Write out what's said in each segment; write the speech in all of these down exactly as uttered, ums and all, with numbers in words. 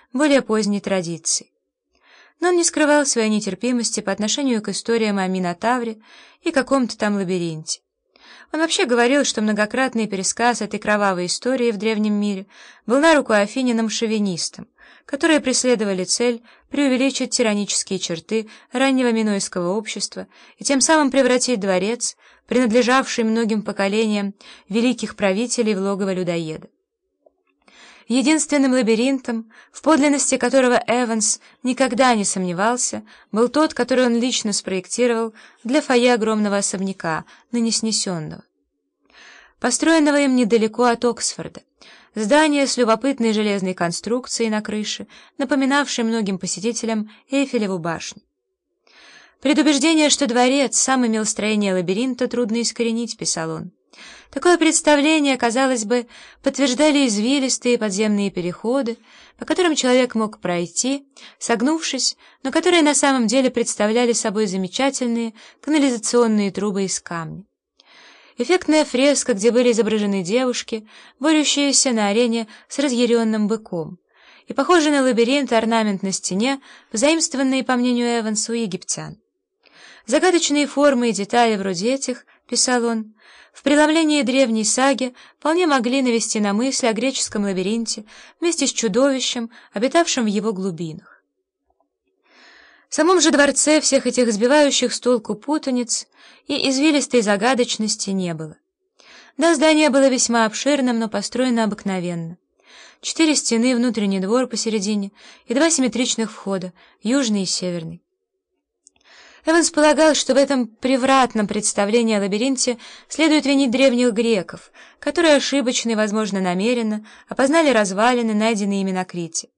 более поздней традиции. Но он не скрывал своей нетерпимости по отношению к историям о Минотавре и каком-то там лабиринте. Он вообще говорил, что многократный пересказ этой кровавой истории в древнем мире был на руку афининам-шовинистам, которые преследовали цель преувеличить тиранические черты раннего минойского общества и тем самым превратить дворец, принадлежавший многим поколениям великих правителей, в логово людоеда. Единственным лабиринтом, в подлинности которого Эванс никогда не сомневался, был тот, который он лично спроектировал для фойе огромного особняка, ныне снесенного, построенного им недалеко от Оксфорда. Здание с любопытной железной конструкцией на крыше, напоминавшей многим посетителям Эйфелеву башню. «Предубеждение, что дворец сам имел строение лабиринта, трудно искоренить», — писал он. Такое представление, казалось бы, подтверждали извилистые подземные переходы, по которым человек мог пройти, согнувшись, но которые на самом деле представляли собой замечательные канализационные трубы из камня. Эффектная фреска, где были изображены девушки, борющиеся на арене с разъяренным быком, и похожий на лабиринт орнамент на стене, позаимствованный, по мнению Эванса, у египтян. Загадочные формы и детали вроде этих, писал он, в преломлении древней саги вполне могли навести на мысль о греческом лабиринте вместе с чудовищем, обитавшим в его глубинах. В самом же дворце всех этих сбивающих с толку путаниц и извилистой загадочности не было. Да, здание было весьма обширным, но построено обыкновенно. Четыре стены, внутренний двор посередине и два симметричных входа, южный и северный. Эванс полагал, что в этом превратном представлении о лабиринте следует винить древних греков, которые ошибочно и, возможно, намеренно опознали развалины, найденные ими на Крите.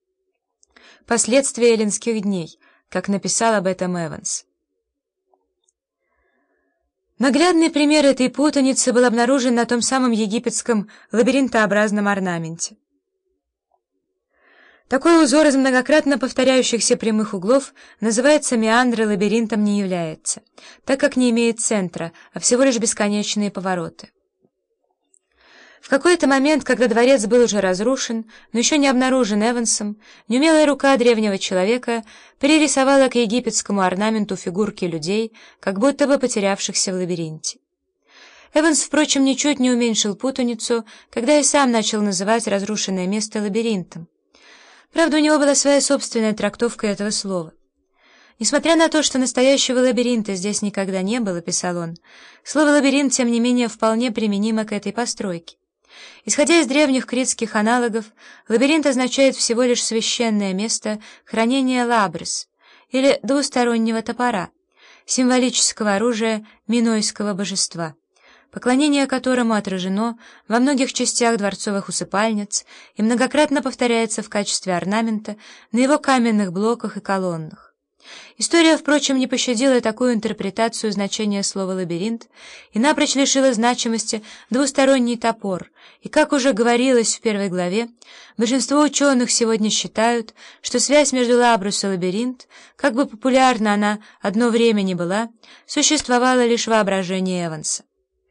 Последствия эллинских дней, как написал об этом Эванс. Наглядный пример этой путаницы был обнаружен на том самом египетском лабиринтообразном орнаменте. Такой узор из многократно повторяющихся прямых углов называется меандр и лабиринтом не является, так как не имеет центра, а всего лишь бесконечные повороты. В какой-то момент, когда дворец был уже разрушен, но еще не обнаружен Эвансом, неумелая рука древнего человека перерисовала к египетскому орнаменту фигурки людей, как будто бы потерявшихся в лабиринте. Эванс, впрочем, ничуть не уменьшил путаницу, когда и сам начал называть разрушенное место лабиринтом. Правда, у него была своя собственная трактовка этого слова. Несмотря на то, что настоящего лабиринта здесь никогда не было, писал он, слово «лабиринт», тем не менее, вполне применимо к этой постройке. Исходя из древних критских аналогов, лабиринт означает всего лишь священное место хранения лабрис, или двустороннего топора, символического оружия минойского божества, поклонение которому отражено во многих частях дворцовых усыпальниц и многократно повторяется в качестве орнамента на его каменных блоках и колоннах. История, впрочем, не пощадила такую интерпретацию значения слова «лабиринт» и напрочь лишила значимости двусторонний топор, и, как уже говорилось в первой главе, большинство ученых сегодня считают, что связь между лабрус и лабиринт, как бы популярна она одно время не была, существовала лишь в воображении Эванса.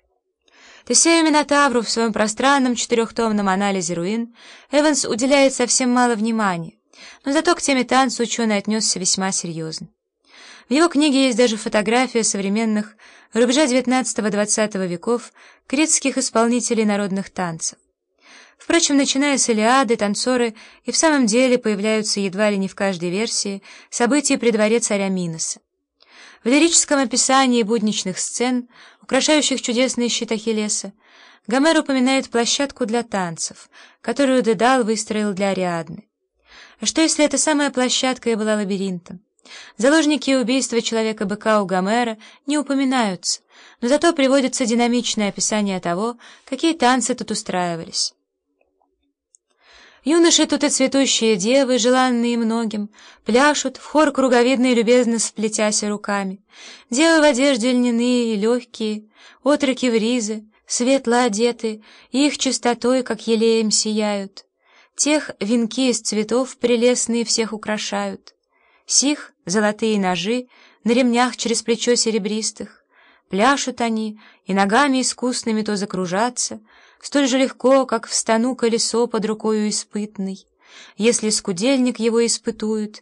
Тесею Минотавру в своем пространном четырехтомном анализе руин Эванс уделяет совсем мало внимания, но зато к теме танца ученый отнесся весьма серьезно. В его книге есть даже фотография современных рубежа девятнадцатого-двадцатого веков критских исполнителей народных танцев. Впрочем, начиная с Илиады, танцоры и в самом деле появляются едва ли не в каждой версии событий при дворе царя Миноса. В лирическом описании будничных сцен, украшающих чудесные щит Ахиллеса, Гомер упоминает площадку для танцев, которую Дедал выстроил для Ариадны. А что, если эта самая площадка и была лабиринтом? Заложники убийства человека-быка у Гомера не упоминаются, но зато приводится динамичное описание того, какие танцы тут устраивались. Юноши тут и цветущие девы, желанные многим, пляшут, в хор круговидно и любезно сплетясь руками. Девы в одежде льняные и легкие, отроки в ризы, светло одеты, и их чистотой, как елеем, сияют. Тех венки из цветов прелестные всех украшают. Сих золотые ножи на ремнях через плечо серебристых. Пляшут они, и ногами искусными то закружатся, столь же легко, как в стану колесо под рукою испытной. Если скудельник его испытует,